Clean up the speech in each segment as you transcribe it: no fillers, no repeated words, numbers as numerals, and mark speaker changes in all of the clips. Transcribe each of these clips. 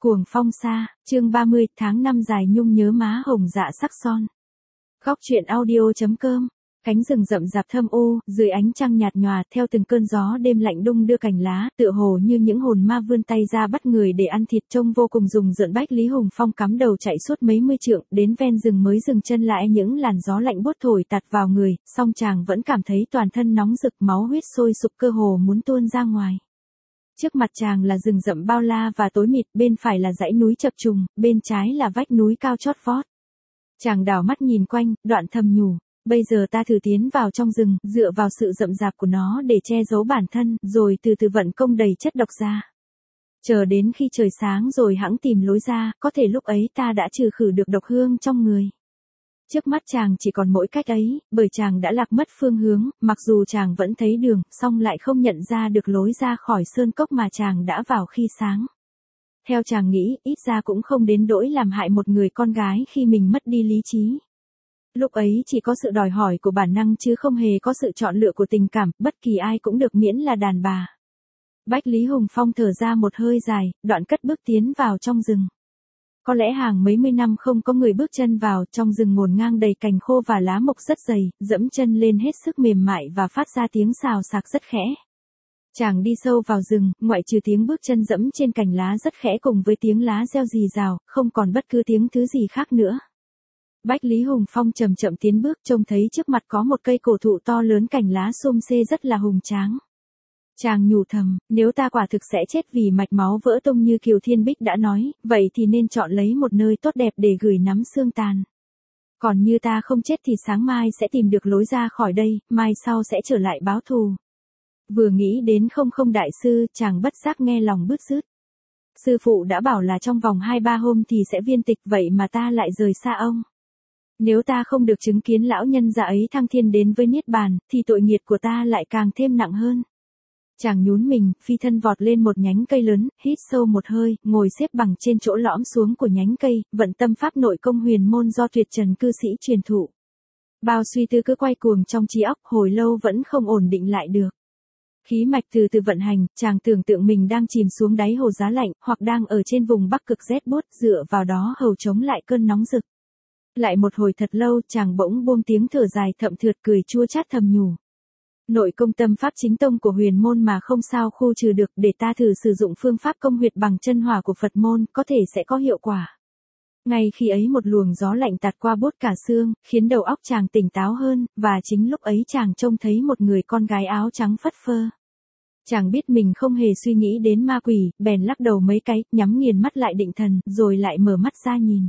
Speaker 1: Cuồng phong xa, chương 30, tháng 5 dài nhung nhớ má hồng dạ sắc son. Góc truyện audio.com. Cánh rừng rậm rạp thâm u, dưới ánh trăng nhạt nhòa, theo từng cơn gió đêm lạnh đung đưa cành lá, tựa hồ như những hồn ma vươn tay ra bắt người để ăn thịt, trông vô cùng rùng rợn. Bách Lý Hùng Phong cắm đầu chạy suốt mấy mươi trượng, đến ven rừng mới dừng chân lại. Những làn gió lạnh buốt thổi tạt vào người, song chàng vẫn cảm thấy toàn thân nóng rực, máu huyết sôi sục, cơ hồ muốn tuôn ra ngoài. Trước mặt chàng là rừng rậm bao la và tối mịt, bên phải là dãy núi chập trùng, bên trái là vách núi cao chót vót. Chàng đảo mắt nhìn quanh, đoạn thầm nhủ, bây giờ ta thử tiến vào trong rừng, dựa vào sự rậm rạp của nó để che giấu bản thân, rồi từ từ vận công đầy chất độc ra. Chờ đến khi trời sáng rồi hẵng tìm lối ra, có thể lúc ấy ta đã trừ khử được độc hương trong người. Trước mắt chàng chỉ còn mỗi cách ấy, bởi chàng đã lạc mất phương hướng, mặc dù chàng vẫn thấy đường, song lại không nhận ra được lối ra khỏi sơn cốc mà chàng đã vào khi sáng. Theo chàng nghĩ, ít ra cũng không đến nỗi làm hại một người con gái khi mình mất đi lý trí. Lúc ấy chỉ có sự đòi hỏi của bản năng chứ không hề có sự chọn lựa của tình cảm, bất kỳ ai cũng được miễn là đàn bà. Bách Lý Hùng Phong thở ra một hơi dài, đoạn cất bước tiến vào trong rừng. Có lẽ hàng mấy mươi năm không có người bước chân vào, trong rừng ngổn ngang đầy cành khô và lá mộc rất dày, dẫm chân lên hết sức mềm mại và phát ra tiếng xào xạc rất khẽ. Chàng đi sâu vào rừng, ngoại trừ tiếng bước chân dẫm trên cành lá rất khẽ cùng với tiếng lá reo rì rào, không còn bất cứ tiếng thứ gì khác nữa. Bách Lý Hùng Phong chậm chậm tiến bước, trông thấy trước mặt có một cây cổ thụ to lớn, cành lá xum xê rất là hùng tráng. Chàng nhủ thầm, nếu ta quả thực sẽ chết vì mạch máu vỡ tung như Kiều Thiên Bích đã nói, vậy thì nên chọn lấy một nơi tốt đẹp để gửi nắm xương tàn. Còn như ta không chết thì sáng mai sẽ tìm được lối ra khỏi đây, mai sau sẽ trở lại báo thù. Vừa nghĩ đến không đại sư, chàng bất giác nghe lòng bứt rứt. Sư phụ đã bảo là trong vòng 2-3 hôm thì sẽ viên tịch, vậy mà ta lại rời xa ông. Nếu ta không được chứng kiến lão nhân già ấy thăng thiên đến với niết bàn, thì tội nghiệp của ta lại càng thêm nặng hơn. Chàng nhún mình, phi thân vọt lên một nhánh cây lớn, hít sâu một hơi, ngồi xếp bằng trên chỗ lõm xuống của nhánh cây, vận tâm pháp nội công huyền môn do tuyệt trần cư sĩ truyền thụ. Bao suy tư cứ quay cuồng trong trí óc, hồi lâu vẫn không ổn định lại được. Khí mạch từ từ vận hành, chàng tưởng tượng mình đang chìm xuống đáy hồ giá lạnh, hoặc đang ở trên vùng bắc cực rét buốt, dựa vào đó hầu chống lại cơn nóng rực. Lại một hồi thật lâu, chàng bỗng buông tiếng thở dài thậm thượt, cười chua chát thầm nhủ. Nội công tâm pháp chính tông của huyền môn mà không sao khu trừ được, để ta thử sử dụng phương pháp công huyệt bằng chân hỏa của Phật môn, có thể sẽ có hiệu quả. Ngay khi ấy một luồng gió lạnh tạt qua buốt cả xương, khiến đầu óc chàng tỉnh táo hơn, và chính lúc ấy chàng trông thấy một người con gái áo trắng phất phơ. Chàng biết mình không hề suy nghĩ đến ma quỷ, bèn lắc đầu mấy cái, nhắm nghiền mắt lại định thần, rồi lại mở mắt ra nhìn.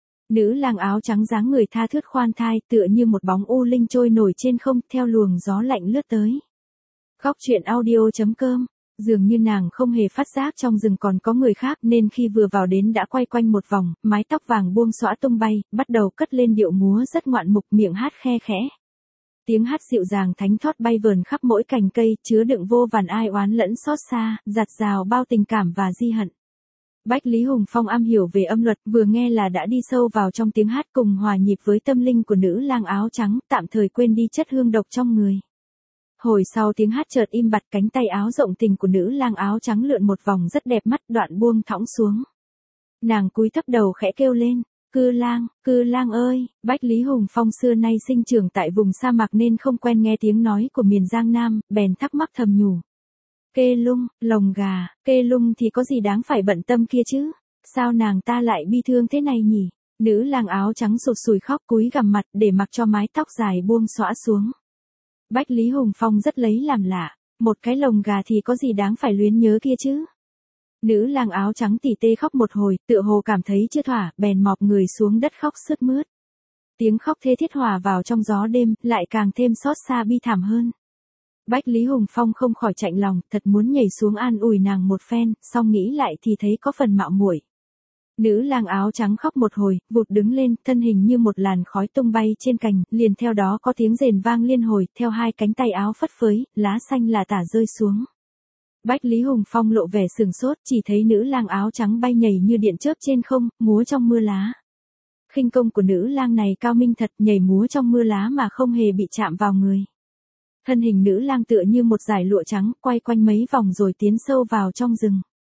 Speaker 1: Nữ lang áo trắng dáng người tha thướt khoan thai, tựa như một bóng u linh trôi nổi trên không, theo luồng gió lạnh lướt tới. Góc truyện audio.com. Dường như nàng không hề phát giác trong rừng còn có người khác, nên khi vừa vào đến đã quay quanh một vòng, mái tóc vàng buông xõa tung bay, bắt đầu cất lên điệu múa rất ngoạn mục, miệng hát khe khẽ. Tiếng hát dịu dàng thánh thót bay vờn khắp mỗi cành cây, chứa đựng vô vàn ai oán lẫn xót xa, dạt dào bao tình cảm và di hận. Bách Lý Hùng Phong am hiểu về âm luật, vừa nghe là đã đi sâu vào trong tiếng hát, cùng hòa nhịp với tâm linh của nữ lang áo trắng, tạm thời quên đi chất hương độc trong người. Hồi sau tiếng hát chợt im bặt, cánh tay áo rộng tình của nữ lang áo trắng lượn một vòng rất đẹp mắt, đoạn buông thõng xuống. Nàng cúi thấp đầu khẽ kêu lên, cư lang ơi. Bách Lý Hùng Phong xưa nay sinh trưởng tại vùng sa mạc nên không quen nghe tiếng nói của miền Giang Nam, bèn thắc mắc thầm nhủ. Kê lung, lồng gà, kê lung thì có gì đáng phải bận tâm kia chứ? Sao nàng ta lại bi thương thế này nhỉ? Nữ lang áo trắng sụt sùi khóc, cúi gằm mặt để mặc cho mái tóc dài buông xõa xuống. Bách Lý Hùng Phong rất lấy làm lạ, một cái lồng gà thì có gì đáng phải luyến nhớ kia chứ? Nữ lang áo trắng tỉ tê khóc một hồi, tựa hồ cảm thấy chưa thỏa, bèn mọp người xuống đất khóc sướt mướt. Tiếng khóc thê thiết hòa vào trong gió đêm, lại càng thêm xót xa bi thảm hơn. Bách Lý Hùng Phong không khỏi chạnh lòng, thật muốn nhảy xuống an ủi nàng một phen, song nghĩ lại thì thấy có phần mạo muội. Nữ lang áo trắng khóc một hồi, vụt đứng lên, thân hình như một làn khói tung bay trên cành, liền theo đó có tiếng rền vang liên hồi, theo hai cánh tay áo phất phới, lá xanh là tả rơi xuống. Bách Lý Hùng Phong lộ vẻ sừng sốt, chỉ thấy nữ lang áo trắng bay nhảy như điện chớp trên không, múa trong mưa lá. Khinh công của nữ lang này cao minh thật, nhảy múa trong mưa lá mà không hề bị chạm vào người. Thân hình nữ lang tựa như một dải lụa trắng, quay quanh mấy vòng rồi tiến sâu vào trong rừng.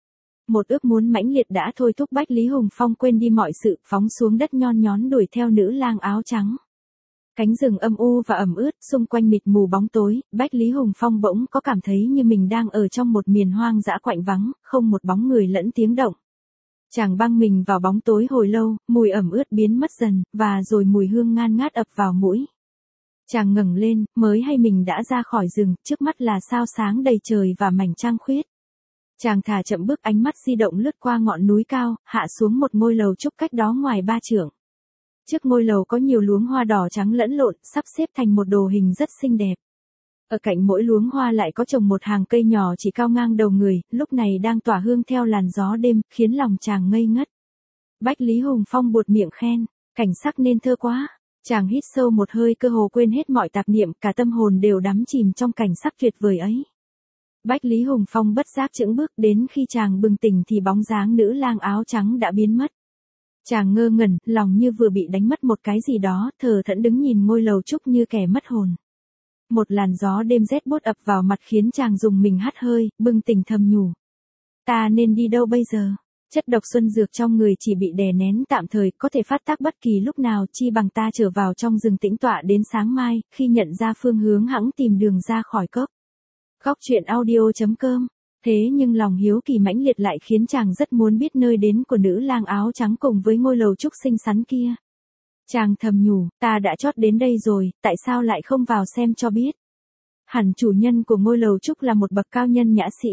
Speaker 1: Một ước muốn mãnh liệt đã thôi thúc Bách Lý Hùng Phong quên đi mọi sự, phóng xuống đất nhon nhón đuổi theo nữ lang áo trắng. Cánh rừng âm u và ẩm ướt, xung quanh mịt mù bóng tối, Bách Lý Hùng Phong bỗng có cảm thấy như mình đang ở trong một miền hoang dã quạnh vắng, không một bóng người lẫn tiếng động. Chàng băng mình vào bóng tối hồi lâu, mùi ẩm ướt biến mất dần, và rồi mùi hương ngan ngát ập vào mũi. Chàng ngẩng lên, mới hay mình đã ra khỏi rừng, trước mắt là sao sáng đầy trời và mảnh trăng khuyết. Chàng thả chậm bước, ánh mắt di động lướt qua ngọn núi cao, hạ xuống một ngôi lầu trúc cách đó ngoài 3 trượng. Trước ngôi lầu có nhiều luống hoa đỏ trắng lẫn lộn, sắp xếp thành một đồ hình rất xinh đẹp. Ở cạnh mỗi luống hoa lại có trồng một hàng cây nhỏ chỉ cao ngang đầu người, lúc này đang tỏa hương theo làn gió đêm, khiến lòng chàng ngây ngất. Bách Lý Hùng Phong buột miệng khen, cảnh sắc nên thơ quá. Chàng hít sâu một hơi, cơ hồ quên hết mọi tạp niệm, cả tâm hồn đều đắm chìm trong cảnh sắc tuyệt vời ấy. Bách Lý Hùng Phong bất giác chững bước, đến khi chàng bừng tỉnh thì bóng dáng nữ lang áo trắng đã biến mất. Chàng ngơ ngẩn, lòng như vừa bị đánh mất một cái gì đó, thờ thẫn đứng nhìn ngôi lầu trúc như kẻ mất hồn. Một làn gió đêm rét buốt ập vào mặt khiến chàng rùng mình hắt hơi, bừng tỉnh thầm nhủ. Ta nên đi đâu bây giờ? Chất độc xuân dược trong người chỉ bị đè nén tạm thời, có thể phát tác bất kỳ lúc nào, chi bằng ta trở vào trong rừng tĩnh tọa đến sáng mai, khi nhận ra phương hướng hẵng tìm đường ra khỏi cốc. Góc truyện audio.com. Thế nhưng lòng hiếu kỳ mãnh liệt lại khiến chàng rất muốn biết nơi đến của nữ lang áo trắng cùng với ngôi lầu trúc xinh xắn kia. Chàng thầm nhủ, ta đã chót đến đây rồi, tại sao lại không vào xem cho biết? Hẳn chủ nhân của ngôi lầu trúc là một bậc cao nhân nhã sĩ.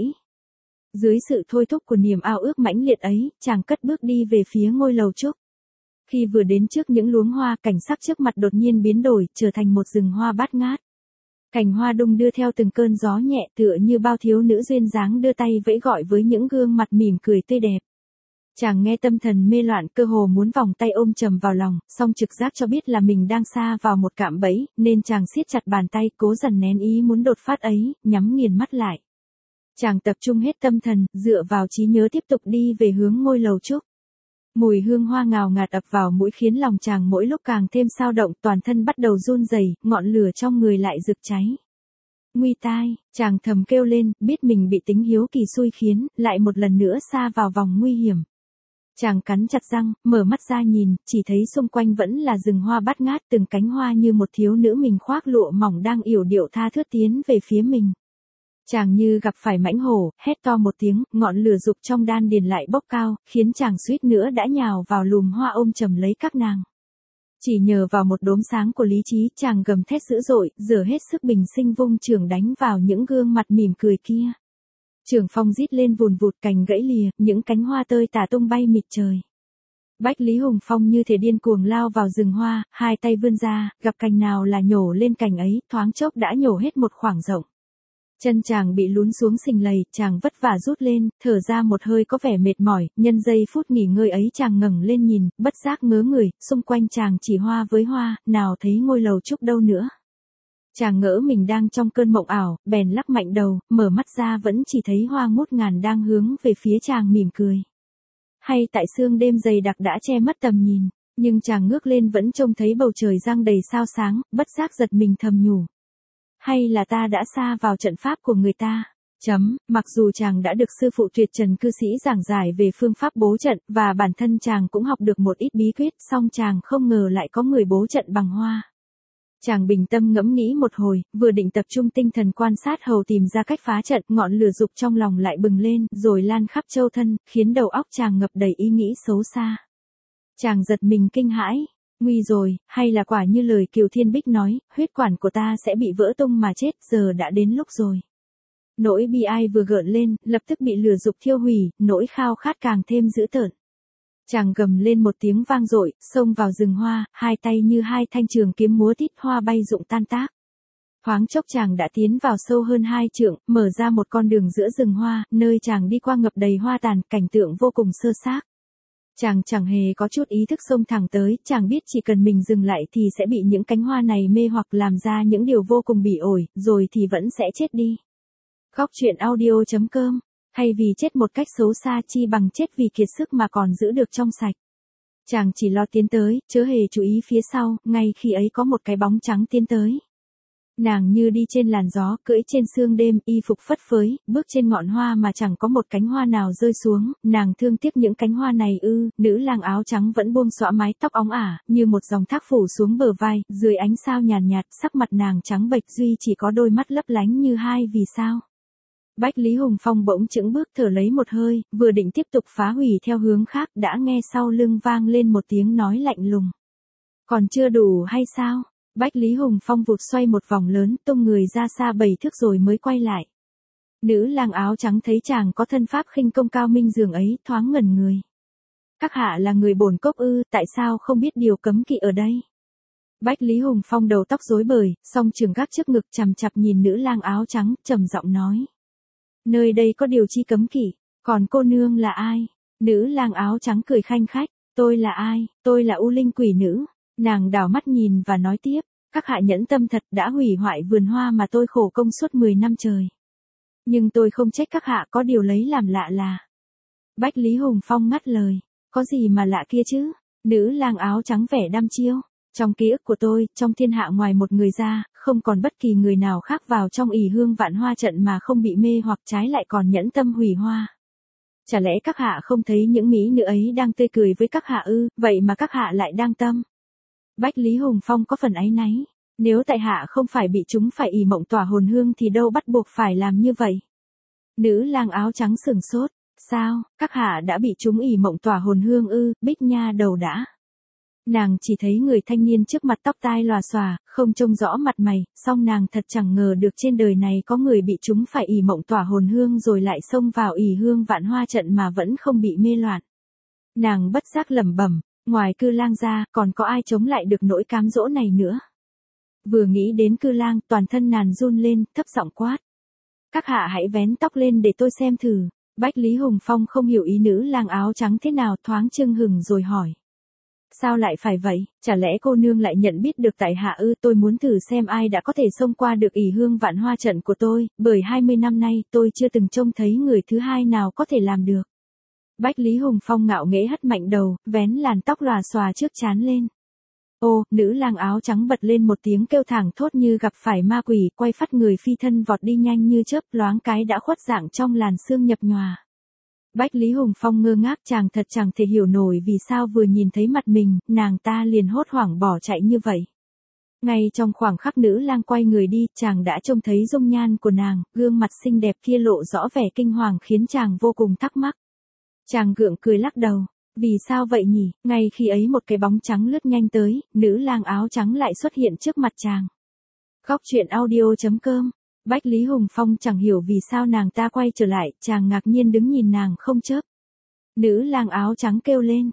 Speaker 1: Dưới sự thôi thúc của niềm ao ước mãnh liệt ấy, chàng cất bước đi về phía ngôi lầu trúc. Khi vừa đến trước những luống hoa, cảnh sắc trước mặt đột nhiên biến đổi, trở thành một rừng hoa bát ngát. Cành hoa đung đưa theo từng cơn gió nhẹ, tựa như bao thiếu nữ duyên dáng đưa tay vẫy gọi với những gương mặt mỉm cười tươi đẹp. Chàng nghe tâm thần mê loạn, cơ hồ muốn vòng tay ôm chầm vào lòng, song trực giác cho biết là mình đang sa vào một cạm bẫy, nên chàng siết chặt bàn tay, cố dằn nén ý muốn đột phát ấy, nhắm nghiền mắt lại. Chàng tập trung hết tâm thần, dựa vào trí nhớ tiếp tục đi về hướng ngôi lầu trúc. Mùi hương hoa ngào ngạt ập vào mũi khiến lòng chàng mỗi lúc càng thêm xao động, toàn thân bắt đầu run rẩy, ngọn lửa trong người lại rực cháy. Nguy tai, chàng thầm kêu lên, biết mình bị tính hiếu kỳ xui khiến, lại một lần nữa sa vào vòng nguy hiểm. Chàng cắn chặt răng, mở mắt ra nhìn, chỉ thấy xung quanh vẫn là rừng hoa bát ngát, từng cánh hoa như một thiếu nữ mình khoác lụa mỏng đang yểu điệu tha thướt tiến về phía mình. Chàng như gặp phải mãnh hổ, hét to một tiếng, ngọn lửa dục trong đan điền lại bốc cao, khiến chàng suýt nữa đã nhào vào lùm hoa ôm chầm lấy các nàng. Chỉ nhờ vào một đốm sáng của lý trí, chàng gầm thét dữ dội, giở hết sức bình sinh vung chưởng đánh vào những gương mặt mỉm cười kia. Chưởng phong rít lên vùn vụt, cành gãy lìa, những cánh hoa tơi tả tung bay mịt trời. Bách Lý Hùng Phong như thể điên cuồng lao vào rừng hoa, hai tay vươn ra, gặp cành nào là nhổ lên cành ấy, thoáng chốc đã nhổ hết một khoảng rộng. Chân chàng bị lún xuống sình lầy, chàng vất vả rút lên, thở ra một hơi có vẻ mệt mỏi, nhân giây phút nghỉ ngơi ấy chàng ngẩng lên nhìn, bất giác ngớ người, xung quanh chàng chỉ hoa với hoa, nào thấy ngôi lầu trúc đâu nữa. Chàng ngỡ mình đang trong cơn mộng ảo, bèn lắc mạnh đầu, mở mắt ra vẫn chỉ thấy hoa ngút ngàn đang hướng về phía chàng mỉm cười. Hay tại sương đêm dày đặc đã che mất tầm nhìn, nhưng chàng ngước lên vẫn trông thấy bầu trời giăng đầy sao sáng, bất giác giật mình thầm nhủ. Hay là ta đã sa vào trận pháp của người ta? Mặc dù chàng đã được sư phụ tuyệt trần cư sĩ giảng giải về phương pháp bố trận, và bản thân chàng cũng học được một ít bí quyết, song chàng không ngờ lại có người bố trận bằng hoa. Chàng bình tâm ngẫm nghĩ một hồi, vừa định tập trung tinh thần quan sát hầu tìm ra cách phá trận, ngọn lửa dục trong lòng lại bừng lên, rồi lan khắp châu thân, khiến đầu óc chàng ngập đầy ý nghĩ xấu xa. Chàng giật mình kinh hãi. Nguy rồi, hay là quả như lời Kiều Thiên Bích nói, huyết quản của ta sẽ bị vỡ tung mà chết, giờ đã đến lúc rồi. Nỗi bi ai vừa gợn lên, lập tức bị lửa dục thiêu hủy, nỗi khao khát càng thêm dữ tợn. Chàng gầm lên một tiếng vang dội, xông vào rừng hoa, hai tay như hai thanh trường kiếm múa tít, hoa bay rụng tan tác. Thoáng chốc chàng đã tiến vào sâu hơn 2 trượng, mở ra một con đường giữa rừng hoa, nơi chàng đi qua ngập đầy hoa tàn, cảnh tượng vô cùng sơ xác. Chàng chẳng hề có chút ý thức xông thẳng tới, chàng biết chỉ cần mình dừng lại thì sẽ bị những cánh hoa này mê hoặc làm ra những điều vô cùng bỉ ổi, rồi thì vẫn sẽ chết đi. Góc truyện audio.com. Hay vì chết một cách xấu xa chi bằng chết vì kiệt sức mà còn giữ được trong sạch. Chàng chỉ lo tiến tới, chớ hề chú ý phía sau, ngay khi ấy có một cái bóng trắng tiến tới. Nàng như đi trên làn gió, cưỡi trên sương đêm, y phục phất phới, bước trên ngọn hoa mà chẳng có một cánh hoa nào rơi xuống, nàng thương tiếc những cánh hoa này ư, nữ lang áo trắng vẫn buông xõa mái tóc óng ả, như một dòng thác phủ xuống bờ vai, dưới ánh sao nhàn nhạt, sắc mặt nàng trắng bệch duy chỉ có đôi mắt lấp lánh như hai vì sao. Bách Lý Hùng Phong bỗng chững bước thở lấy một hơi, vừa định tiếp tục phá hủy theo hướng khác đã nghe sau lưng vang lên một tiếng nói lạnh lùng. Còn chưa đủ hay sao? Bách Lý Hùng Phong vụt xoay một vòng lớn, tung người ra xa 7 thước rồi mới quay lại. Nữ lang áo trắng thấy chàng có thân pháp khinh công cao minh dường ấy, thoáng ngẩn người. Các hạ là người bổn cốc ư, tại sao không biết điều cấm kỵ ở đây? Bách Lý Hùng Phong đầu tóc rối bời, song trường gác trước ngực chằm chằm nhìn nữ lang áo trắng, trầm giọng nói. Nơi đây có điều chi cấm kỵ, còn cô nương là ai? Nữ lang áo trắng cười khanh khách, tôi là ai? Tôi là U Linh quỷ nữ. Nàng đảo mắt nhìn và nói tiếp, các hạ nhẫn tâm thật đã hủy hoại vườn hoa mà tôi khổ công suốt 10 năm trời. Nhưng tôi không trách các hạ, có điều lấy làm lạ là. Bách Lý Hùng Phong ngắt lời, có gì mà lạ kia chứ? Nữ lang áo trắng vẻ đăm chiêu, trong ký ức của tôi, trong thiên hạ ngoài một người ra, không còn bất kỳ người nào khác vào trong ỷ hương vạn hoa trận mà không bị mê hoặc trái lại còn nhẫn tâm hủy hoa. Chả lẽ các hạ không thấy những mỹ nữ ấy đang tươi cười với các hạ ư, vậy mà các hạ lại đang tâm. Bách Lý Hùng Phong có phần áy náy, nếu tại hạ không phải bị chúng phải ỷ mộng tỏa hồn hương thì đâu bắt buộc phải làm như vậy. Nữ lang áo trắng sửng sốt, sao, các hạ đã bị chúng ỷ mộng tỏa hồn hương ư, Bích Nha đầu đã. Nàng chỉ thấy người thanh niên trước mặt tóc tai lòa xòa, không trông rõ mặt mày, song nàng thật chẳng ngờ được trên đời này có người bị chúng phải ỷ mộng tỏa hồn hương rồi lại xông vào ỷ hương vạn hoa trận mà vẫn không bị mê loạn. Nàng bất giác lẩm bẩm, ngoài Cư Lang ra, còn có ai chống lại được nỗi cám dỗ này nữa. Vừa nghĩ đến Cư Lang, toàn thân nàng run lên, thấp giọng quát. Các hạ hãy vén tóc lên để tôi xem thử. Bách Lý Hùng Phong không hiểu ý nữ lang áo trắng thế nào, thoáng chưng hừng rồi hỏi. Sao lại phải vậy, chả lẽ cô nương lại nhận biết được tại hạ ư? Tôi muốn thử xem ai đã có thể xông qua được ỷ hương vạn hoa trận của tôi, bởi 20 năm nay tôi chưa từng trông thấy người thứ hai nào có thể làm được. Bách Lý Hùng Phong ngạo nghễ hất mạnh đầu, vén làn tóc lòa xòa trước trán lên. Ô, nữ lang áo trắng bật lên một tiếng kêu thảng thốt như gặp phải ma quỷ, quay phắt người phi thân vọt đi nhanh như chớp, loáng cái đã khuất dạng trong làn sương nhập nhòa. Bách Lý Hùng Phong ngơ ngác, chàng thật chẳng thể hiểu nổi vì sao vừa nhìn thấy mặt mình, nàng ta liền hốt hoảng bỏ chạy như vậy. Ngay trong khoảng khắc nữ lang quay người đi, chàng đã trông thấy dung nhan của nàng, gương mặt xinh đẹp kia lộ rõ vẻ kinh hoàng khiến chàng vô cùng thắc mắc. Chàng gượng cười lắc đầu, vì sao vậy nhỉ? Ngay khi ấy một cái bóng trắng lướt nhanh tới, nữ lang áo trắng lại xuất hiện trước mặt chàng. Góc truyện audio.com. Bách Lý Hùng Phong chẳng hiểu vì sao nàng ta quay trở lại, chàng ngạc nhiên đứng nhìn nàng không chớp. Nữ lang áo trắng kêu lên,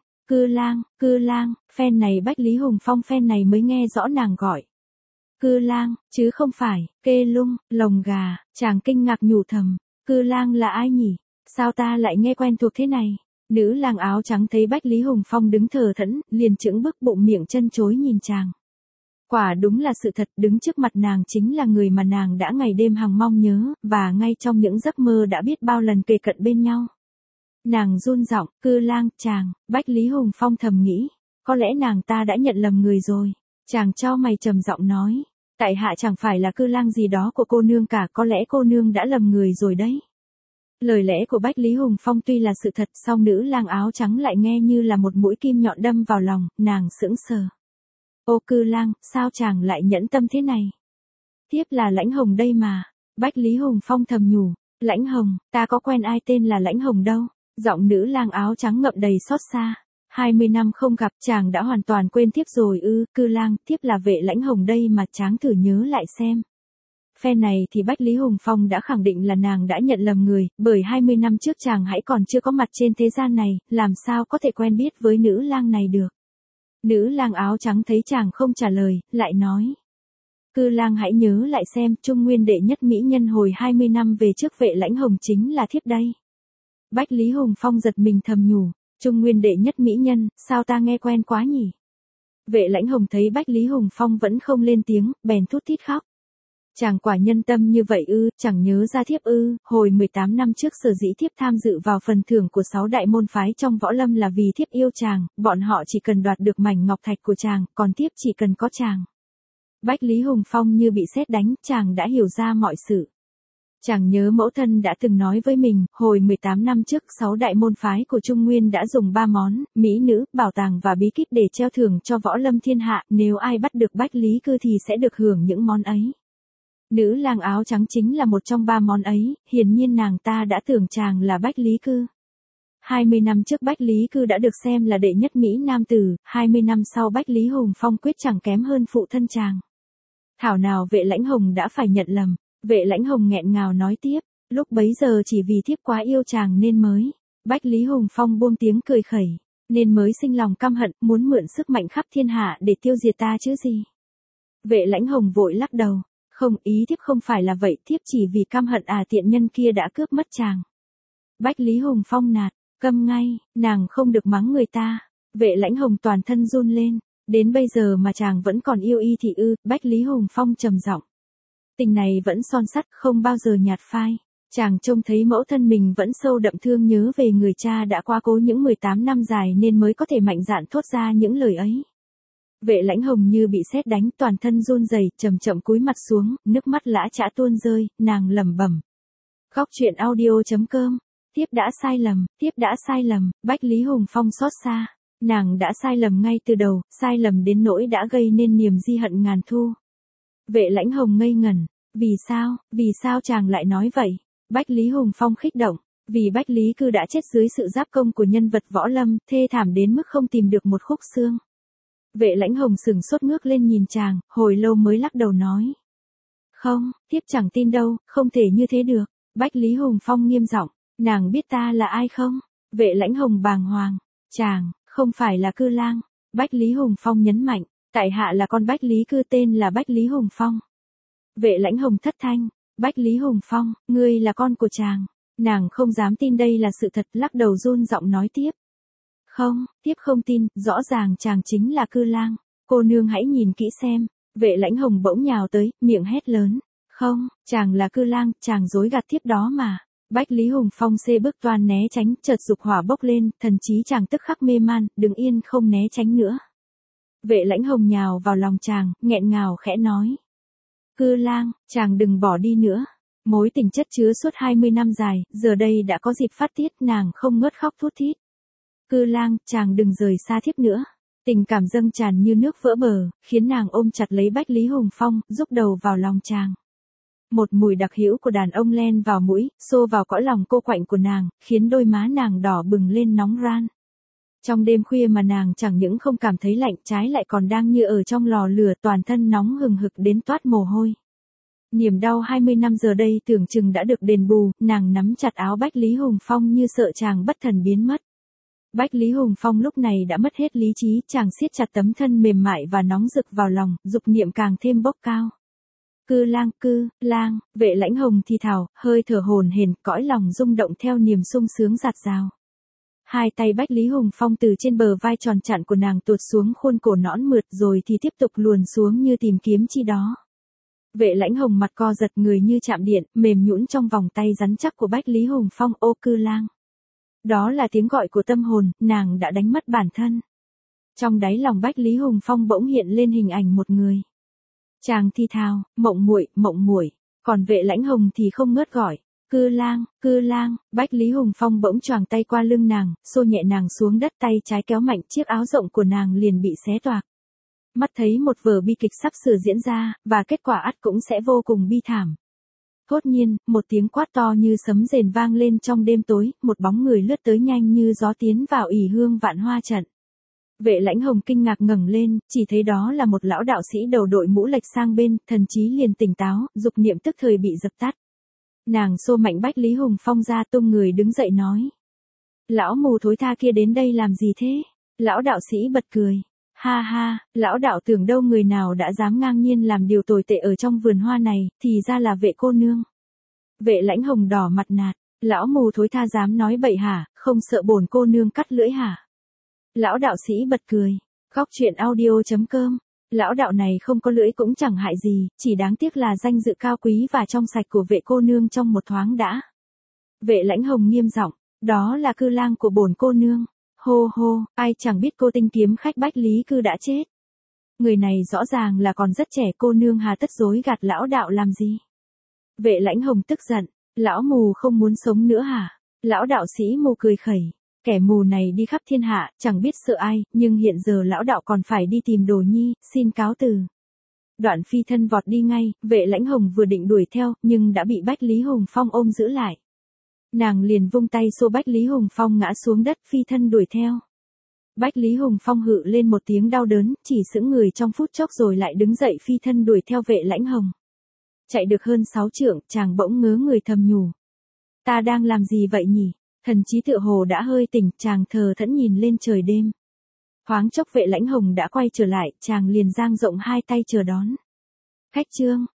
Speaker 1: Cư Lang, phen này Bách Lý Hùng Phong phen này mới nghe rõ nàng gọi. Cư Lang, chứ không phải, Kê Lung, Lồng Gà, chàng kinh ngạc nhủ thầm, Cư Lang là ai nhỉ? Sao ta lại nghe quen thuộc thế này? Nữ lang áo trắng thấy Bách Lý Hùng Phong đứng thờ thẫn, liền chững bước bụng miệng chân chối nhìn chàng. Quả đúng là sự thật, đứng trước mặt nàng chính là người mà nàng đã ngày đêm hằng mong nhớ, và ngay trong những giấc mơ đã biết bao lần kề cận bên nhau. Nàng run giọng, Cư Lang, chàng, Bách Lý Hùng Phong thầm nghĩ, có lẽ nàng ta đã nhận lầm người rồi. Chàng chau mày trầm giọng nói, tại hạ chẳng phải là Cư Lang gì đó của cô nương cả, có lẽ cô nương đã lầm người rồi đấy. Lời lẽ của Bách Lý Hùng Phong tuy là sự thật, song nữ lang áo trắng lại nghe như là một mũi kim nhọn đâm vào lòng, nàng sững sờ. Ô Cư Lang, sao chàng lại nhẫn tâm thế này? Tiếp là Lãnh Hồng đây mà. Bách Lý Hùng Phong thầm nhủ, Lãnh Hồng, ta có quen ai tên là Lãnh Hồng đâu. Giọng nữ lang áo trắng ngậm đầy xót xa. 20 năm không gặp, chàng đã hoàn toàn quên thiếp rồi ư? Cư Lang, thiếp là vệ Lãnh Hồng đây mà, chàng thử nhớ lại xem. Phe này thì Bách Lý Hùng Phong đã khẳng định là nàng đã nhận lầm người, bởi 20 năm trước chàng hãy còn chưa có mặt trên thế gian này, làm sao có thể quen biết với nữ lang này được. Nữ lang áo trắng thấy chàng không trả lời, lại nói. Cư Lang hãy nhớ lại xem, Trung Nguyên đệ nhất mỹ nhân hồi 20 năm về trước vệ Lãnh Hồng chính là thiếp đây. Bách Lý Hùng Phong giật mình thầm nhủ, Trung Nguyên đệ nhất mỹ nhân, sao ta nghe quen quá nhỉ? Vệ Lãnh Hồng thấy Bách Lý Hùng Phong vẫn không lên tiếng, bèn thút thít khóc. Chàng quả nhân tâm như vậy ư, chẳng nhớ ra thiếp ư? Hồi 18 năm trước sở dĩ thiếp tham dự vào phần thưởng của 6 đại môn phái trong võ lâm là vì thiếp yêu chàng, bọn họ chỉ cần đoạt được mảnh ngọc thạch của chàng, còn thiếp chỉ cần có chàng. Bách Lý Hùng Phong như bị sét đánh, chàng đã hiểu ra mọi sự. Chàng nhớ mẫu thân đã từng nói với mình, hồi 18 năm trước 6 đại môn phái của Trung Nguyên đã dùng 3 món, mỹ nữ, bảo tàng và bí kíp để treo thưởng cho võ lâm thiên hạ, nếu ai bắt được Bách Lý Cư thì sẽ được hưởng những món ấy. Nữ lang áo trắng chính là một trong 3 món ấy, hiển nhiên nàng ta đã tưởng chàng là Bách Lý Cư. 20 năm trước Bách Lý Cư đã được xem là đệ nhất Mỹ nam tử, 20 năm sau Bách Lý Hùng Phong quyết chẳng kém hơn phụ thân chàng. Thảo nào Vệ Lãnh Hồng đã phải nhận lầm. Vệ Lãnh Hồng nghẹn ngào nói tiếp, lúc bấy giờ chỉ vì thiếp quá yêu chàng nên mới. Bách Lý Hùng Phong buông tiếng cười khẩy, nên mới sinh lòng căm hận, muốn mượn sức mạnh khắp thiên hạ để tiêu diệt ta chứ gì. Vệ Lãnh Hồng vội lắc đầu, không, ý thiếp không phải là vậy, thiếp chỉ vì căm hận tiện nhân kia đã cướp mất chàng. Bách Lý Hùng Phong nạt, câm ngay, nàng không được mắng người ta. Vệ Lãnh Hồng toàn thân run lên, đến bây giờ mà chàng vẫn còn yêu y thì ư. Bách Lý Hùng Phong trầm giọng. Tình này vẫn son sắt, không bao giờ nhạt phai. Chàng trông thấy mẫu thân mình vẫn sâu đậm thương nhớ về người cha đã qua cố những 18 năm dài nên mới có thể mạnh dạn thốt ra những lời ấy. Vệ Lãnh Hồng như bị sét đánh, toàn thân run rẩy, chậm chậm cúi mặt xuống, nước mắt lã chã tuôn rơi, nàng lẩm bẩm. Góc truyện audio.com. Thiếp đã sai lầm, thiếp đã sai lầm. Bách Lý Hùng Phong xót xa. Nàng đã sai lầm ngay từ đầu, sai lầm đến nỗi đã gây nên niềm di hận ngàn thu. Vệ Lãnh Hồng ngây ngẩn. Vì sao chàng lại nói vậy? Bách Lý Hùng Phong khích động. Vì Bách Lý Cư đã chết dưới sự giáp công của nhân vật võ lâm, thê thảm đến mức không tìm được một khúc xương. Vệ Lãnh Hồng sừng sốt ngước lên nhìn chàng, hồi lâu mới lắc đầu nói. Không, thiếp chẳng tin đâu, không thể như thế được. Bách Lý Hùng Phong nghiêm giọng, nàng biết ta là ai không? Vệ Lãnh Hồng bàng hoàng, chàng, không phải là Cư Lang. Bách Lý Hùng Phong nhấn mạnh, tại hạ là con Bách Lý Cư tên là Bách Lý Hùng Phong. Vệ Lãnh Hồng thất thanh, Bách Lý Hùng Phong, ngươi là con của chàng. Nàng không dám tin đây là sự thật, lắc đầu run giọng nói tiếp. Không, tiếp không tin, rõ ràng chàng chính là Cư Lang. Cô nương hãy nhìn kỹ xem. Vệ Lãnh Hồng bỗng nhào tới, miệng hét lớn. Không, chàng là Cư Lang, chàng dối gạt tiếp đó mà. Bách Lý Hùng Phong xê bước toan né tránh, chợt dục hỏa bốc lên, thần trí chàng tức khắc mê man, đứng yên không né tránh nữa. Vệ Lãnh Hồng nhào vào lòng chàng, nghẹn ngào khẽ nói. Cư Lang, chàng đừng bỏ đi nữa. Mối tình chất chứa suốt 20 năm dài, giờ đây đã có dịp phát tiết, nàng không ngớt khóc thút thít. Cư Lang, chàng đừng rời xa thiếp nữa. Tình cảm dâng tràn như nước vỡ bờ, khiến nàng ôm chặt lấy Bách Lý Hùng Phong, rúc đầu vào lòng chàng. Một mùi đặc hữu của đàn ông len vào mũi, xô vào cõi lòng cô quạnh của nàng, khiến đôi má nàng đỏ bừng lên nóng ran. Trong đêm khuya mà nàng chẳng những không cảm thấy lạnh, trái lại còn đang như ở trong lò lửa, toàn thân nóng hừng hực đến toát mồ hôi. Niềm đau 20 năm giờ đây tưởng chừng đã được đền bù, nàng nắm chặt áo Bách Lý Hùng Phong như sợ chàng bất thần biến mất. Bách Lý Hùng Phong lúc này đã mất hết lý trí, chàng siết chặt tấm thân mềm mại và nóng rực vào lòng, dục niệm càng thêm bốc cao. Cư Lang, Vệ Lãnh Hồng thì thào, hơi thở hổn hển, cõi lòng rung động theo niềm sung sướng dạt dào. Hai tay Bách Lý Hùng Phong từ trên bờ vai tròn trặn của nàng tuột xuống khuôn cổ nõn mượt rồi thì tiếp tục luồn xuống như tìm kiếm chi đó. Vệ Lãnh Hồng mặt co giật, người như chạm điện, mềm nhũn trong vòng tay rắn chắc của Bách Lý Hùng Phong. Ô Cư Lang. Đó là tiếng gọi của tâm hồn, nàng đã đánh mất bản thân. Trong đáy lòng Bách Lý Hùng Phong bỗng hiện lên hình ảnh một người. Chàng thi thào, mộng muội, còn Vệ Lãnh Hồng thì không ngớt gọi, Cư Lang. Bách Lý Hùng Phong bỗng choàng tay qua lưng nàng, xô nhẹ nàng xuống đất, tay trái kéo mạnh, chiếc áo rộng của nàng liền bị xé toạc. Mắt thấy một vở bi kịch sắp sửa diễn ra, và kết quả ắt cũng sẽ vô cùng bi thảm. Thốt nhiên, một tiếng quát to như sấm rền vang lên trong đêm tối, một bóng người lướt tới nhanh như gió tiến vào ỷ hương vạn hoa trận. Vệ Lãnh Hồng kinh ngạc ngẩng lên, chỉ thấy đó là một lão đạo sĩ đầu đội mũ lệch sang bên, thần trí liền tỉnh táo, dục niệm tức thời bị dập tắt. Nàng xô mạnh Bách Lý Hùng Phong ra, tung người đứng dậy nói. Lão mù thối tha kia đến đây làm gì thế? Lão đạo sĩ bật cười. Ha ha, lão đạo tưởng đâu người nào đã dám ngang nhiên làm điều tồi tệ ở trong vườn hoa này, thì ra là Vệ cô nương. Vệ Lãnh Hồng đỏ mặt nạt, lão mù thối tha dám nói bậy hả, không sợ bổn cô nương cắt lưỡi hả? Lão đạo sĩ bật cười, góc truyện audio.com. Lão đạo này không có lưỡi cũng chẳng hại gì, chỉ đáng tiếc là danh dự cao quý và trong sạch của Vệ cô nương trong một thoáng đã. Vệ Lãnh Hồng nghiêm giọng, đó là Cư Lang của bổn cô nương. Hô hô, ai chẳng biết cô tinh kiếm khách Bách Lý Cư đã chết. Người này rõ ràng là còn rất trẻ, cô nương hà tất dối gạt lão đạo làm gì? Vệ Lãnh Hồng tức giận, lão mù không muốn sống nữa hả? Lão đạo sĩ mù cười khẩy, kẻ mù này đi khắp thiên hạ, chẳng biết sợ ai, nhưng hiện giờ lão đạo còn phải đi tìm Đồ Nhi, xin cáo từ. Đoạn phi thân vọt đi ngay, Vệ Lãnh Hồng vừa định đuổi theo, nhưng đã bị Bách Lý Hùng Phong ôm giữ lại. Nàng liền vung tay xô Bách Lý Hùng Phong ngã xuống đất, phi thân đuổi theo. Bách Lý Hùng Phong hự lên một tiếng đau đớn, chỉ sững người trong phút chốc rồi lại đứng dậy phi thân đuổi theo Vệ Lãnh Hồng. Chạy được hơn 6 trượng, chàng bỗng ngớ người thầm nhủ. Ta đang làm gì vậy nhỉ? Thần trí tựa hồ đã hơi tỉnh, chàng thờ thẫn nhìn lên trời đêm. Thoáng chốc Vệ Lãnh Hồng đã quay trở lại, chàng liền dang rộng hai tay chờ đón. Khách trương,